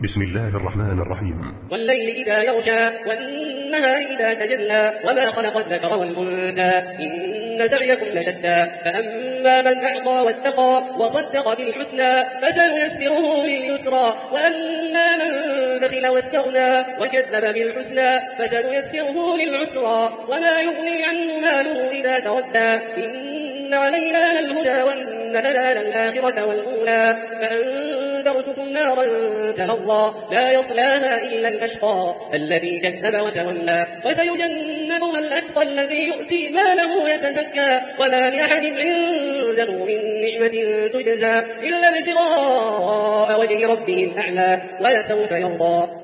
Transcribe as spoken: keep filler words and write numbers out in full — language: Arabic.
بسم الله الرحمن الرحيم. والليل إذا يغشى والنهار إذا تجلى وما خلق الذكر والأنثى إن سعيكم لشتى فأما من أعطى واتقى وصدق بالحسنى فسنيسره لليسرى وأما من بخل واستغنى وكذب بالحسنى فسنيسره للعسرى وما يغني عنه ماله إذا تردى إن علينا للهدى وإن لنا للآخرة والأولى فأنذرتكم نارا تلظى لا يصلاها إلا الأشقى الذي كذب وتولى وسيجنبها الأتقى الذي يؤتي ماله يتزكى وما لأحد عنده من نعمة تجزى إلا ابتغاء وجه ربه الأعلى ولسوف يرضى.